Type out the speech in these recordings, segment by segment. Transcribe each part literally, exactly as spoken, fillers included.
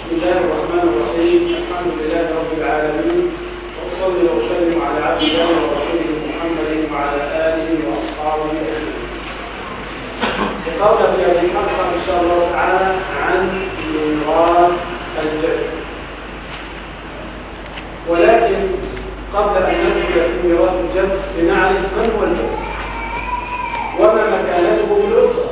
بسم الله الرحمن الرحيم. الحمد لله رب العالمين، وأصلي وأسلم على عبد الله ورسوله محمد وعلى آله وأصحابه أجمعين. قبل في هذه الحلقة إن شاء الله تعالى عن ميراث الجد، ولكن قبل أن ندخل في ميراث الجد لنعرف من هو الجد وما مكانته بالأسرة.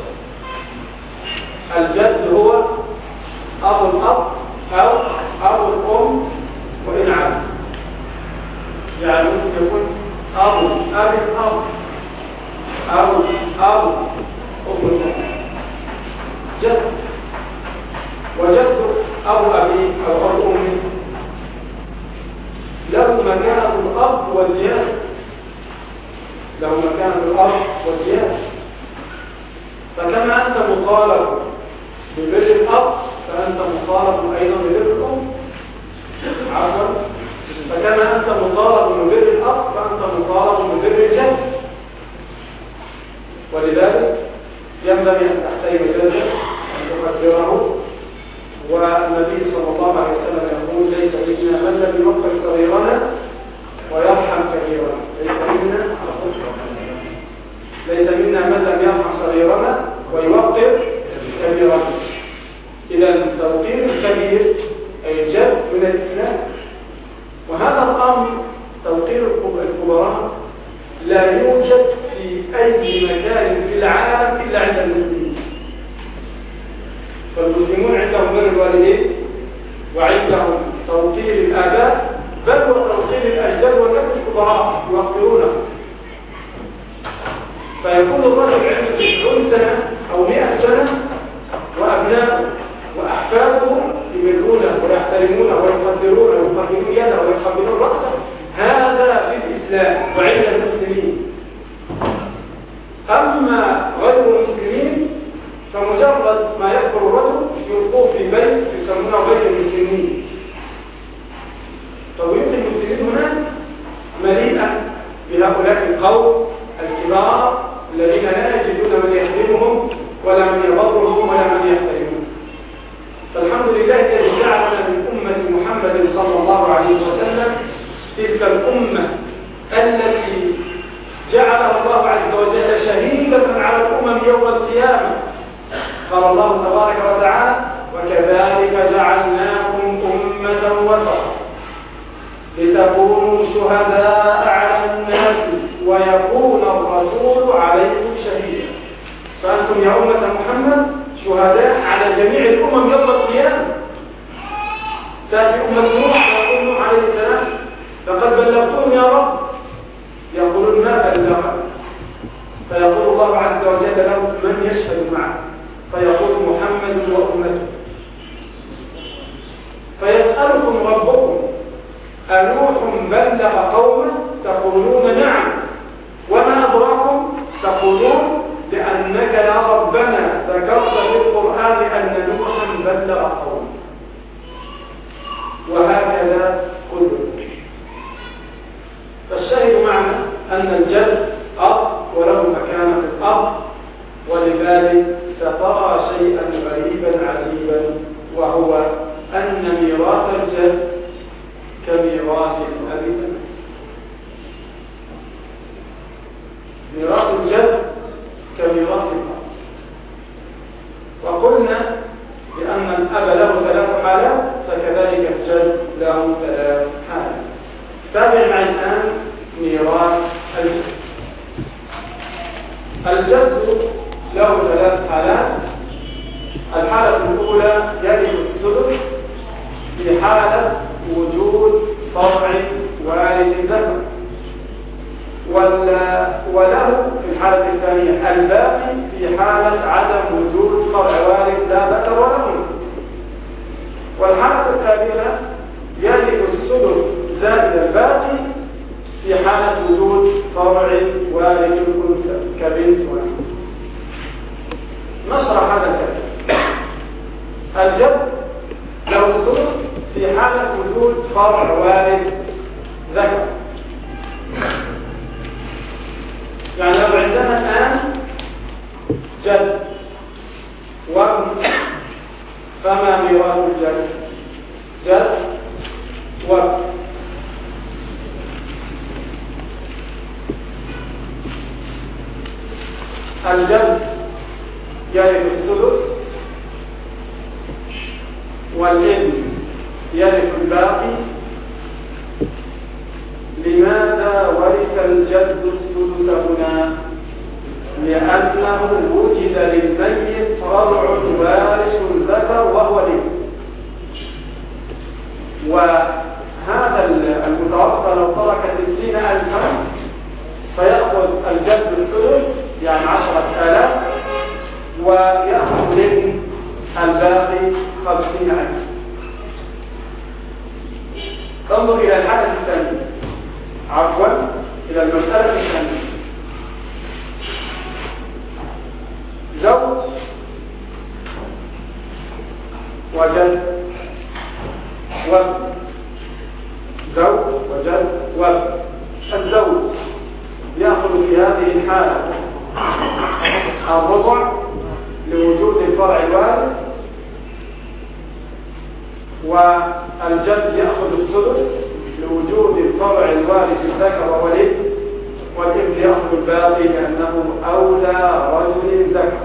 الجد هو أبو الأب أو أبو الأم وإن عاد، يعني ممكن يكون أبو أبي الأب أو أبو أم الأم جد. وجد أبو أبي أو أبو أمي له مكانة الأب والجد، له مكانة الأب والجد. فكما أنت مطالب ببر الأب فأنت مطالب أيضا ببر الأم، عفوا فكما أنت مطالب ببر الأب فأنت مطالب ببر الجد. ولذلك ينبغي أن تحترم جدك أن تقدره. والنبي صلى الله عليه وسلم يقول: ليس منا من لم يوقر صغيرنا ويرحم كبيرنا. ليس منا ليس منا من لم يرحم صغيرنا ويوقر كبيرنا. إذا توقير الكبير أي الجد من الإسلام. وهذا الأمر توقير الكبراء لا يوجد في أي مكان في العالم إلا عند المسلمين. فالمسلمون عندهم بر الوالدين وعندهم توقير الآباء، بل وتوقير الأجداد والناس الكبراء يوقرونه. فيكون الرجل عنده تسعون سنة أو مئة سنة وأبناؤه وأحفاده يملونه ويحترمونه ويقدرونه ويقدرون يده ويقبلون رأسه. هذا في الإسلام وعند المسلمين. أما غير المسلمين فمجرد ما يكبر الرجل يلقوه في بيت يسمونه بيت المسلمين. فبيوت المسلمين هناك مليئة بهؤلاء القوم الكبار الذين لا يجدون من يخدمهم ولا من يبرهم ولا من يحترمهم. فالحمد لله الذي جعلنا من أمة محمد صلى الله عليه وسلم تلك الأمة التي جعلها الله عز وجل شهيدة على الأمم يوم القيامة. قال الله تبارك وتعالى: وكذلك جعلناكم أمة وسطا لتكونوا شهداء على الناس ويكون الرسول عليكم شهيدا. فأنتم يا أمة محمد شهداء على جميع الأمم يوم القيامة. تأتي أمة نوح ويقول نوح عليه السلام: لقد بلغتهم يا رب. يقولون: ما بلغنا؟ فيقول الله عز وجل له: من يشهد معك؟ فيقول: محمد وأمته. فيسألكم ربكم: أنوح بلغ قومه؟ تقولون: نعم. وما أدراكم؟ تقولون: لأنك يا ربنا ذكرت في القرآن أن نوحا بلغ قومه. وهكذا كل. فالشاهد معنا أن الجد أب وله مكانة الأب، ولذلك سترى شيئا غريبا عجيبا، وهو أن ميراث الجد كميراث الأب. ميراث الجد كميراث الأب. وقلنا بأن الأب له ثلاث حالات، فكذلك الجد له ثلاث حالات. تابع معي الآن ميراث الجد. الجد له ثلاث حالات. الحالة الأولى يرث السدس في حالة وجود فرع وارث ذكر، وله في الحالة الثانية الباقي في حالة عدم وجود فرع وارث لا ذكر ولا أنثى. والحالة الثالثة يرث السدس زائد الباقي في حالة وجود فرع وارث أنثى كبنت ونحو. نشرح هذا الكلام. الجد له السدس في حالة وجود فرع وارث ذكر. يعني لو عندنا الآن جد وابن، فما ميراث الجد؟ جد وابن. الجد يرث الثلث والابن يرث الباقي. لماذا ورث الجد الثلث هنا؟ لأنه وجد للميت فرع وارث ذكر وهو الابن، وهذا المتوفى لو ترك ستين ألفا فيأخذ الجد الثلث يعني عشرة آلاف، ويأخذ الابن الباقي خمسين ألف. انظر إلى الحالة الثانية، عفوا إلى المسألة الثانية. زوج وجد وابن، زوج وجد وابن. الزوج يأخذ في هذه الحالة الربع لوجود الفرع الوارث، والجد يأخذ الثلث لوجود الفرع الوارث الذكر وهو الابن، والابن يأخذ الباقي لأنه أولى رجل ذكر.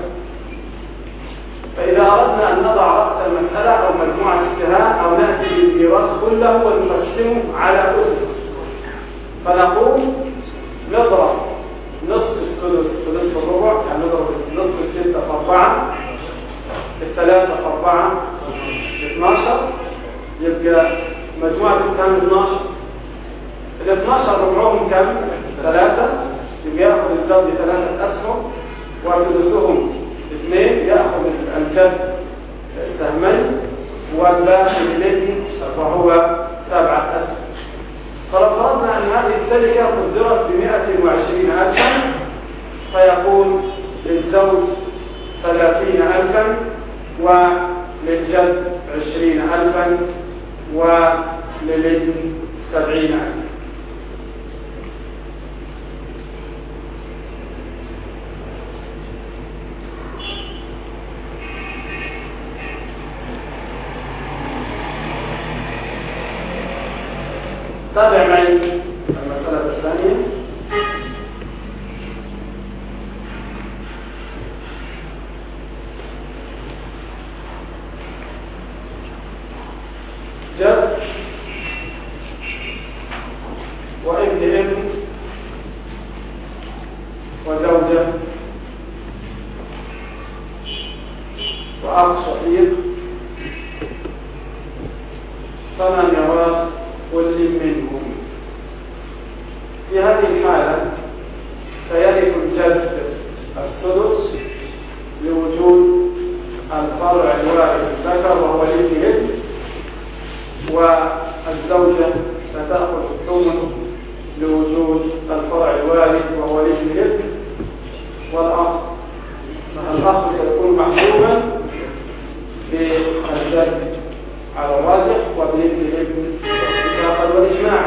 فإذا أردنا أن نضع رأس المسألة أو مجموعة السهام أو نأتي بالميراث كله ونقسمه على أسس، فنقول نضرب نصف الثلث في نصف الربع، يعني نضرب نصف الستة في أربعة، الثلاثة في أربعة اثناشر، يبقى مجموعة السهام اثناشر. ال اثناشر ربعهم كم؟ ثلاثة، يبقى يأخذ الزوج ثلاثة أسهم وثلثهم اثنين، يأخذ الجد سهمين والباقي للابن وهو سبعة أسهم. فلو فرضنا أن هذه التركة قدرت بمئة وعشرين ألفا فيكون للزوج ثلاثين ألفا وللجد عشرين ألفا وللابن سبعين ألفا. تابع معي المسألة الثانية. جد وابن ابن وزوجة وأخ شقيق، فمن يراه كل منهم. في هذه الحالة سيرث الجد الثلث لوجود الفرع الوارث الذكر وهو الابن، والزوجة ستأخذ الثمن لوجود الفرع الوارث وهو الابن، والأخ الأخ سيكون محجوبا بالجد على الراجح وبالابن الابن بالاتفاق والإجماع.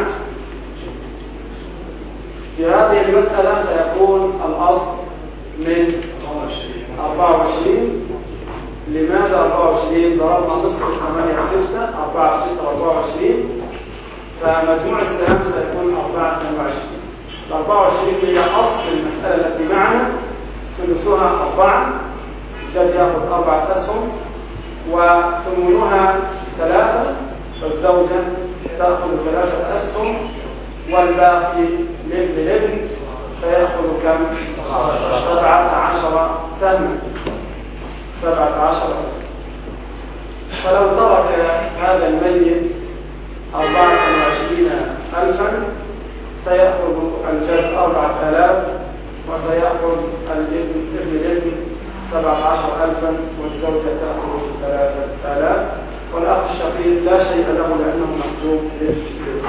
في هذه المسألة سيكون الأصل من أربعة وعشرين. لماذا أربعة وعشرين؟ ضربنا نصف ثمانية ستة، أربعة ستة أربعة وعشرين، فمجموع السهام سيكون أربعة وعشرين. أربعة وعشرين هي أصل المسألة التي معنا، ثلثها أربعة، الجد يأخذ أربعة أسهم وثمنها ثلاثة، فالزوجة تأخذ ثلاثة أسهم والباقي لابن الابن فيأخذ كم؟ سبعة عشر سنة. سبعة عشر سنة. فلو ترك هذا الميت أربعة وعشرين ألفا سيأخذ الجد أربعة آلاف، وسيأخذ الابن ابن الابن سبعة عشر ألفا، والزوجة تأخذ ثلاثة آلاف، والأخ الشقيق لا شيء له لأنه مكتوب للابن.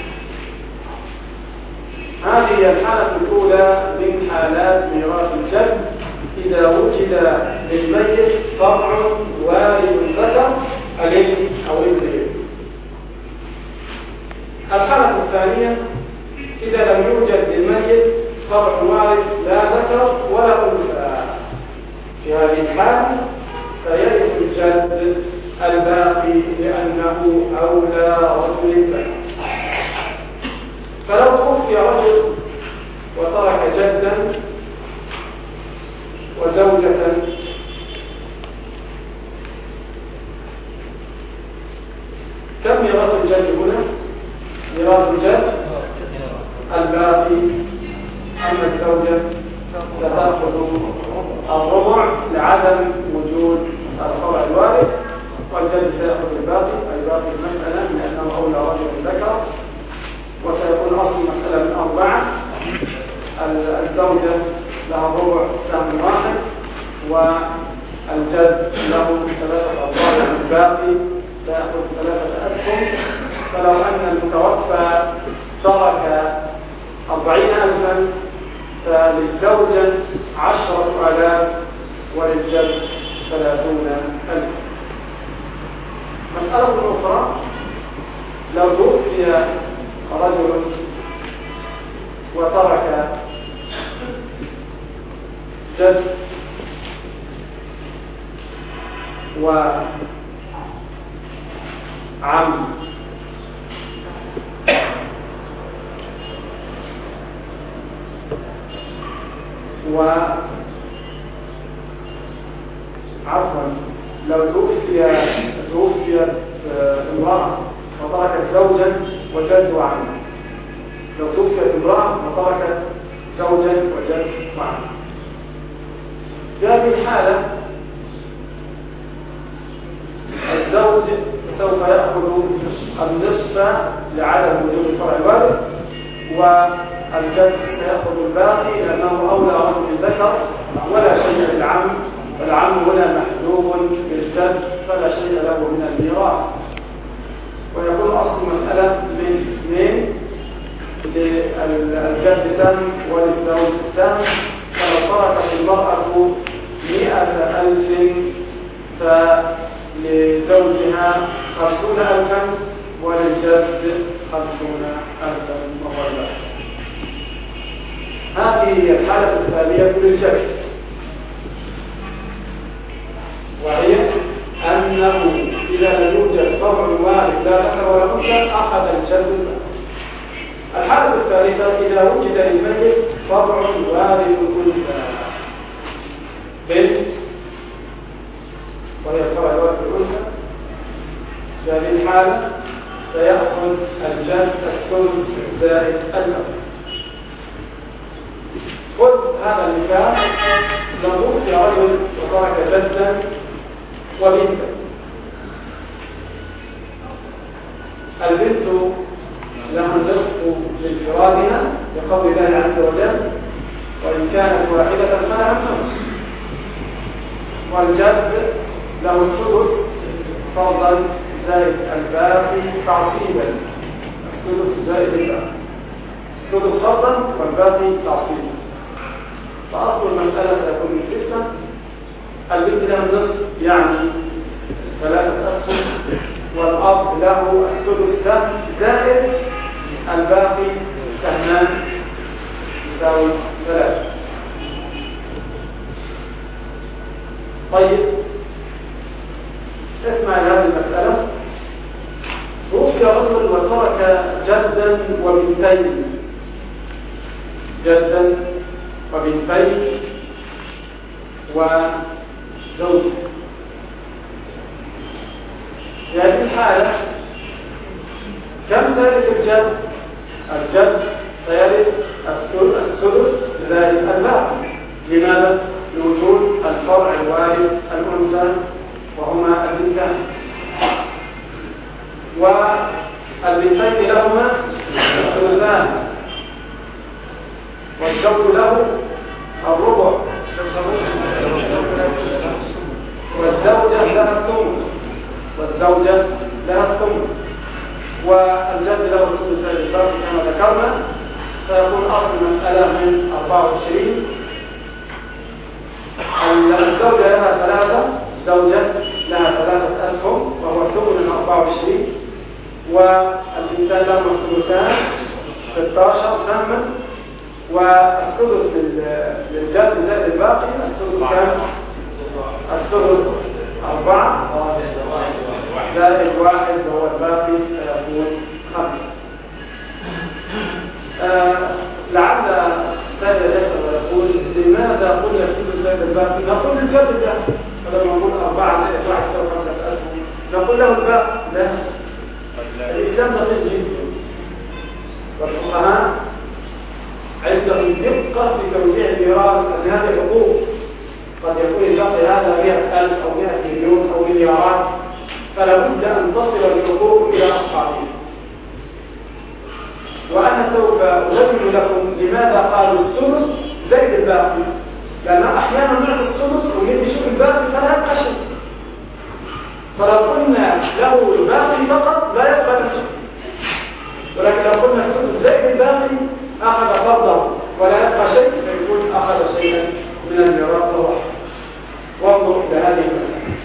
هذه الحالة الأولى من حالات ميراث الجد إذا وجد للميت فرع وارث ذكر الابن أو ابن الابن. الحالة الثانية إذا لم يوجد للميت فرع وارث لا ذكر ولا أنثى. في هذه الحالة سيرث الجد الباقي لأنه أولى رجل ذكر. فلو توفي رجل وترك جدا وزوجة كم ميراث الجد هنا؟ ميراث الجد الباقي، أما الزوجة ستأخذ الربع لعدم وجود الفرع الوارث، والجد سيأخذ الباقي أي باقي المسألة لأنه أولى رجل ذكر، وسيكون أصل المسألة من أربعة. الزوجة لها الربع سهم واحد، والجد له ثلاثة أرباع، الباقي سيأخذ ثلاثة أسهم. فلو أن المتوفى ترك أربعين ألفا فللزوجة عشرة آلاف وللجد ثلاثون ألف. مسألة أخرى، لو توفي رجل وترك جد وعم و عفوا لو توفي توفيت امرأة وتركت زوجا وجد وعم، لو توفيت امرأة وتركت زوجا وجد وعم، في هذه الحالة الزوج سوف يأخذ النصف لعدم وجود الفرع الوارث، والجد سيأخذ الباقي لأنه أولى رجل ذكر ولا شيء للعم، فالعم هنا محجوب بالجد فلا شيء له من الميراث. ويكون أصل المسألة من اثنين، للجد سهم وللزوج سهم. فلو تركت المرأة مئة ألف فلزوجها خمسون ألفا وللجد خمسون ألفا مغلقة. هذه هي الحالة الثانية للجد، وهي أنه إذا لم يوجد فرع وارث لا ذكر ولا أنثى أخذ الجد الباقي. الحالة الثالثة إذا وجد للميت فرع وارث أنثى بنت، وهي الفرع الوارث الأنثى، في هذه الحالة سيأخذ الجد الثلث زائد الباقي. خذ هذا المثال، لو توفي رجل وترك جدا وبنتا، البنت لها النصف لانفرادها لقول الله عز وجل وإن كانت واحدة فلها النصف، والجد له السدس فرضا زائد الباقي تعصيبا، السدس زائد الباقي، السدس فرضا والباقي تعصيبا. فأصل المسألة سيكون من ستة، البنت له النصف يعني ثلاثة أسهم، والأب له السدس سهم زائد الباقي سهمان يساوي ثلاثة. طيب اسمع هذه المسألة. توفي رجل وترك جدا وبنتين، جدا وبنتين وزوجة. في هذه الحالة كم سيرث الجد؟ الجد سيرث السدس زائد الباقي. لماذا؟ لوجود الفرع الوارث الأنثى وهما البنتان، والبنتين لهما الثلثان، والزوج له الربع، والزوجة لها الثمن، والزوجة لها الثمن، والجد له السدس زائد الباقي كما ذكرنا. سيكون أصل المسألة من أربعة وعشرين. الزوجة لها ثلاثة، زوجة لها ثلاثة أسهم وهو ثمن من أربعة وعشرين، والبنتان لهما الثلثان ستة عشر سهما، والسدس للجد زائد الباقي السدس كام؟ السدس أربعة زائد واحد وهو الباقي فيكون خمسة. آه لعل سائل يقول لماذا قلنا السدس زائد الباقي؟ نقول الجد ده فلما نقول أربعة زائد واحد يساوي خمسة أسهم نقول له الباقي. لا، الإسلام دقيق جدا، والفقهاء عندهم دقة في توزيع الميراث، أن هذه حقوق قد يكون الباقي هذا مئة ألف أو مئة مليون أو مليارات، فلا بد أن تصل الحقوق إلى أصحابها. وأنا سوف أبين لكم لماذا قالوا السدس زائد الباقي، لأن أحيانا نعطي السدس ويجي يشوف الباقي فلا يبقى شيء، فلو قلنا له الباقي فقط لا يبقى شيء، ولكن لو قلنا السدس زائد الباقي أخذ فرضه ولا يبقى شيء فيكون أخذ شيئا من الميراث وحده. وانظر إلى هذه المسألة.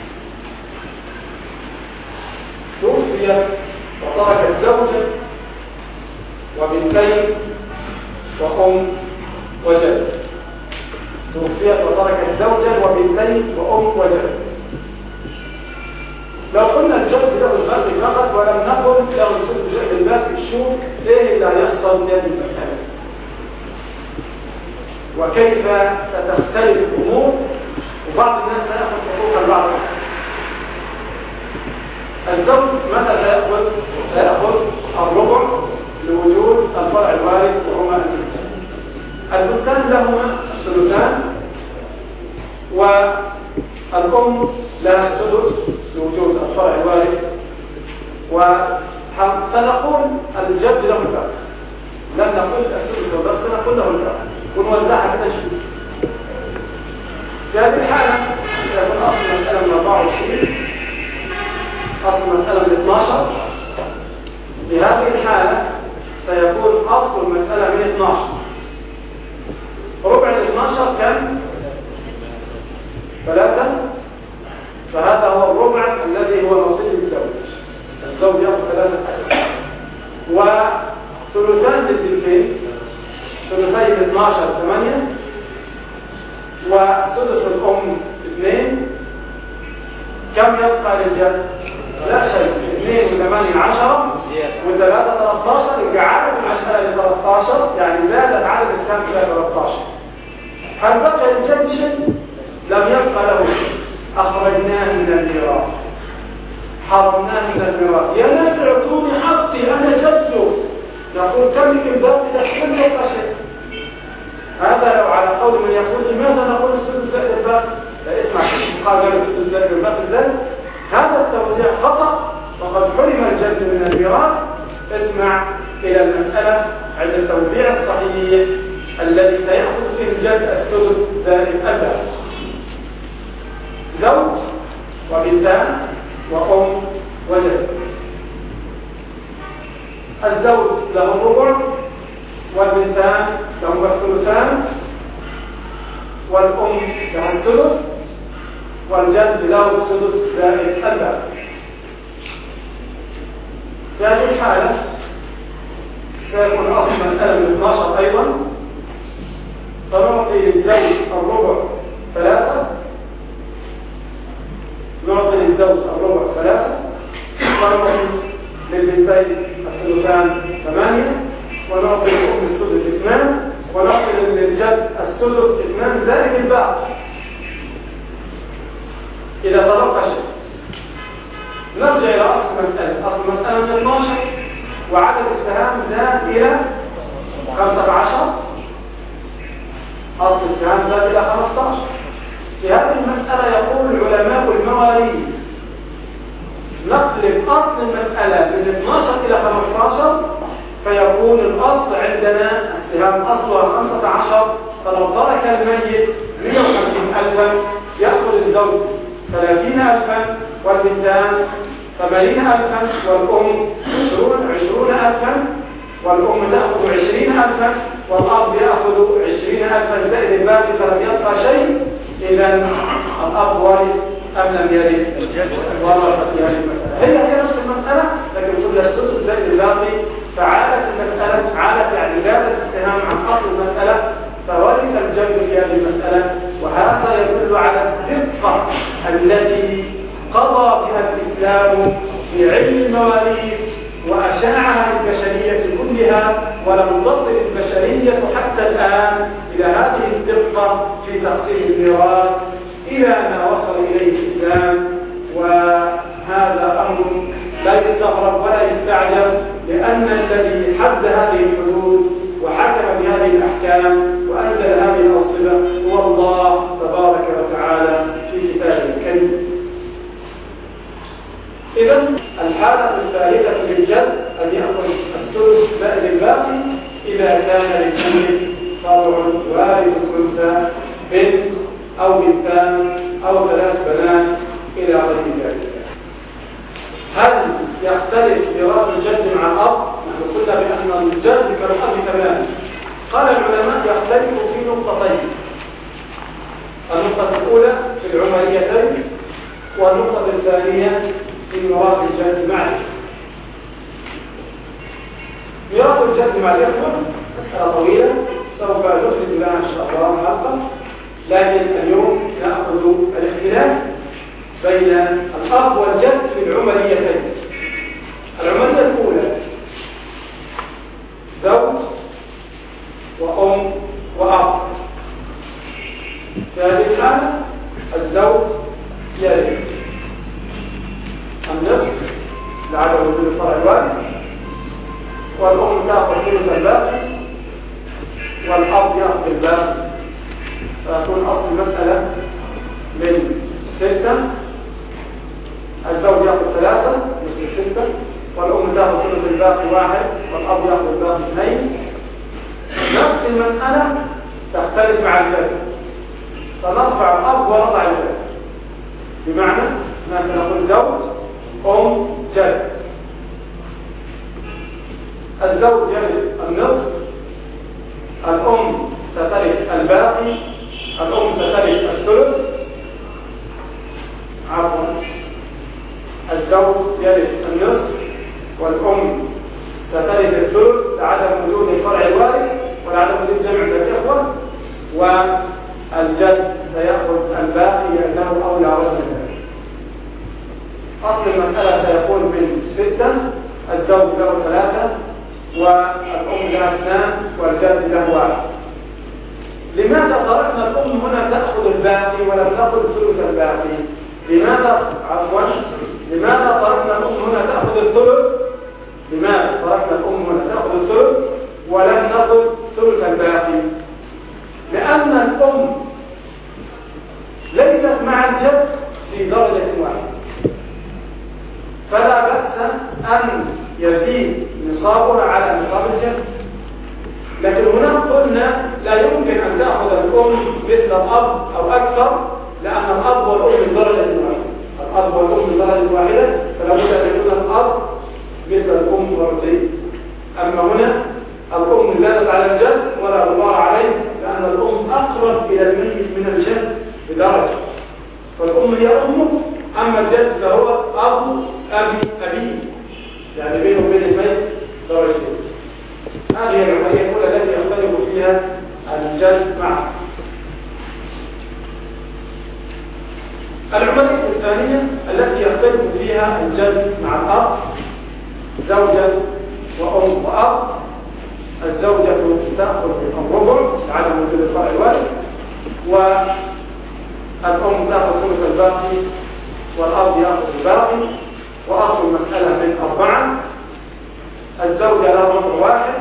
توفيت وتركت زوجا وبنتين وأم وجد. توفيت وتركت زوجا وبنتين وأم وجد. لو قلنا الجد له الباقي فقط ولم نقل له السدس زائد الباقي، شوف ايه اللي هيحصل في هذه المسألة وكيف ستختلف الأمور، وبعض الناس سيأخذ حقوق البعض. الزوج متى سيأخذ؟ سيأخذ الربع لوجود الفرع الوارث وهما البنتان. البنتان لهما الثلثان والأم لها السدس لوجود الفرع الوارث، وسنقول الجد له الباقي، لن نقول السدس والباقي، سنقول له الباقي ونوزعها كده شوي. في هذه الحالة سيكون أصل المسألة من أربعة وعشرين، أصل المسألة من اثني عشر. في هذه الحالة سيكون أصل المسألة من اثني عشر. ربع ال اثني عشر كم؟ ثلاثة. فهذا هو الربع الذي هو نصيب الزوج. الزوج يأخذ ثلاثة أسهم وثلثان للبنتين، ثلثي ال اثني عشر ثمانية، وسدس الأم اثنين. كم يبقى للجد؟ لا شيء. اثنين وثمانية عشرة وثلاثة ثلاثة عشر. جعلت المسألة ل ثلاثة عشر، يعني زادت عدد السهم إلى ثلاثة عشر. هل بقي للجد شيء؟ لم يبقى له شيء. أخرجناه من الميراث، حرمناه من الميراث. يا ناس اعطوني حقي، أنا جدته. نقول كم لك الباقي؟ لا كم يبقى شيء. هذا لو على قول من يقول لماذا نقول السدس زائد الباقي؟ لا اسمع قال السدس زائد الباقي ازاي؟ هذا التوزيع خطأ وقد حرم الجد من الميراث. اسمع إلى المسألة عند التوزيع الصحيح الذي سيأخذ فيه الجد السدس زائد الباقي. زوج وبنتان وأم وجد. الزوج له الربع والبنتان لهما الثلثان والأم لها الثلث والجد له السدس زائد الباقي. في هذه الحالة سيكون أصل مسألة من اثني عشر أيضا. فنعطي للزوج الربع ثلاثة، نعطي للزوج الربع ثلاثة، ونعطي للبنتين الثلثان ثمانية، ونعطي للأم السدس اثنان، ونعطي للجد السدس اثنان زائد الباقي. إذا تبقى شيء نرجع إلى أصل المسألة. أصل المسألة من اثني عشر وعدد السهام زاد إلى خمسة عشر. أصل السهام زاد إلى خمسة عشر. في هذه المسألة يقول علماء المواريث نقلب أصل المسألة من اثني عشر إلى خمسة عشر، فيكون الأصل عندنا السهام أصلها خمسة عشر. فلو ترك الميت مئة وخمسين ألفا يأخذ الزوج ثلاثين ألفا والبنتان ثمانين ألفا والأم عشرون ألفا، والأم تأخذ عشرين ألفا والأب يأخذ عشرين ألفا زائد الباقي، فلم يبقى شيء. إذا الأب وارث أم لم يرث؟ ورث في هذه المسألة. هي هي نفس المسألة لكن كل السدس زائد الباقي. فعادت المسألة عادت يعني زادت السهام عن أصل المسألة فورث الجد في هذه المسألة. وهذا يدل على الدقة التي قضى بها الإسلام في علم المواريث وأشاعها البشرية كلها، ولم تصل البشرية حتى الآن إلى هذه الدقة في تقسيم الميراث إلى ما وصل إليه الإسلام. وهذا أمر لا يستغرب ولا يستعجب، لأن الذي حد هذه الحدود وحكم بهذه الأحكام وأنزل هذه الأنصبة هو الله تبارك وتعالى في كتابه الكريم. إذن الحالة الثالثة للجد أن يأخذ الثلث زائد الباقي إذا كان للجد فرع وارث أنثى بنت أو بنتان أو ثلاث بنات إلى غير ذلك. هل يختلف ميراث الجد مع الأب؟ نحن قلنا بأن الجد كالأب تماما. قال العلماء يختلف في نقطتين: النقطة الأولى في العمريتين، والنقطة الثانية في ميراث الجد مع الإخوة. ميراث الجد مع الإخوة مسألة طويلة سوف نخرج لها إن شاء الله حلقة، لكن اليوم نأخذ الاختلاف بين الأب والجد في العمريتين. العمرية الأولى زوج وأم وأب. في هذه الحالة الزوج يرث النصف لعدم وجود الفرع الوارث، والأم تأخذ ثلث الباقي، والأب يأخذ الباقي، فيكون أصل المسألة من ستة، الزوج يأخذ ثلاثة مثل ستة، والأم تأخذ ثلث الباقي واحد، والأب يأخذ الباقي اثنين. نفس المسألة تختلف مع الجد، فنرفع الأب ونضع الجد، بمعنى أننا نقول زوج أم جد. الزوج يرث النصف، الأم سترث الباقي، الأم سترث الثلث، عفوا الزوج يرث النصف والأم سترث الثلث لعدم وجود الفرع الوارث ولعدم وجود جمع من الإخوة، والجد سيأخذ الباقي لأنه أولى وزن. أصل المسألة سيكون من ستة، الزوج له ثلاثة والأم لها اثنان والجد له واحد. لماذا قرأنا الأم هنا تأخذ الباقي ولم تأخذ ثلث الباقي؟ لماذا عفوا لماذا قرأنا الأم هنا تأخذ الثلث؟ لماذا قرأنا الأم هنا تأخذ الثلث ولم نأخذ ثلث الباقي؟ لأن الأم ليست مع الجد في درجة واحدة، فلا بأس أن يزيد نصابها على نصاب الجد. لكن هنا قلنا لا يمكن أن تأخذ الأم مثل الأب أو أكثر، لأن الأب والأم من درجة واحدة، الأب والأم من درجة واحدة، فلا بد أن يكون الأب مثل الأم مرتين. أما هنا الأم زادت على الجد ولا غبار عليه، لأن الأم أقرب إلى الميت من الجد بدرجة، فالأم هي أمه، أما الجد فهو أب أبي أبي، يعني بينه وبين الميت درجتين. هذه العملية الأولى التي يختلف فيها الجد معه. العملية الثانية التي يختلف فيها الجد مع الأب: زوجة وأم وأب. الزوجة تأخذ الربع لعدم وجود الفرع الوارث، والأم تأخذ ثلث الباقي، والأب يأخذ الباقي. وأصل المسألة من أربعة: الزوجة لها ربع واحد،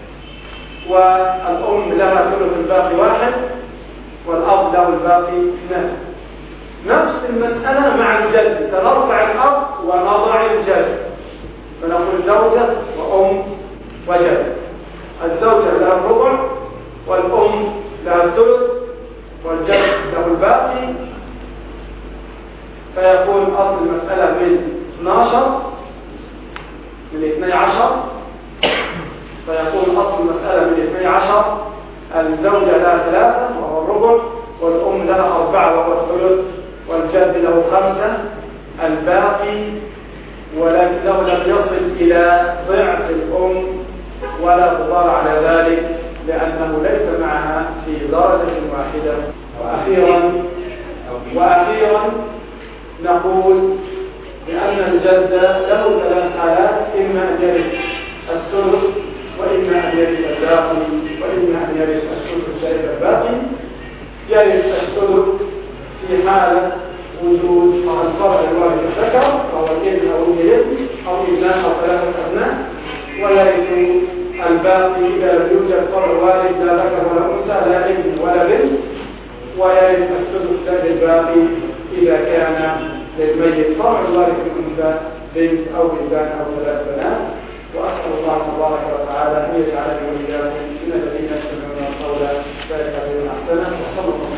والأم لها ثلث الباقي واحد، والأب له الباقي اثنان. نفس المسألة مع الجد، سنرفع الأب ونضع الجد، فنقول زوجة وأم وجد. الزوجة لها الربع، والأم لها الثلث، والجد له الباقي، فيكون أصل المسألة من اثناشر من اثني عشر، فيكون أصل المسألة من اثني عشر. الزوجة لها ثلاثة وهو الربع، والأم لها أربعة وهو الثلث، والجد له خمسة الباقي، ولكنه لم يصل إلى ضعف الأم ولا غبار على ذلك، لأنه ليس معها في درجة واحدة. وأخيرا وأخيرا نقول أن الجد له ثلاث حالات: إما أن يرث الثلث، وإما أن يرث الباقي، وإما أن يرث الثلث زائد الباقي. يرث الثلث في حالة وجود الفرع الوارث الذكر، أو الابن أو الابن أو ابنان أو ثلاثة أبناء. ويرث الباقي إذا لم يوجد فرع وارث لا ذكر ولا أنثى، لا ابن ولا بنت. ويرث السدس زائد الباقي إذا كان للميت فرع وارث الأنثى بنت أو ابنان أو ثلاث بنات. وأسأل الله تبارك وتعالى أن يجعلني وإياكم من الذين يستمعون القول فيتبعون أحسنه. وصلى الله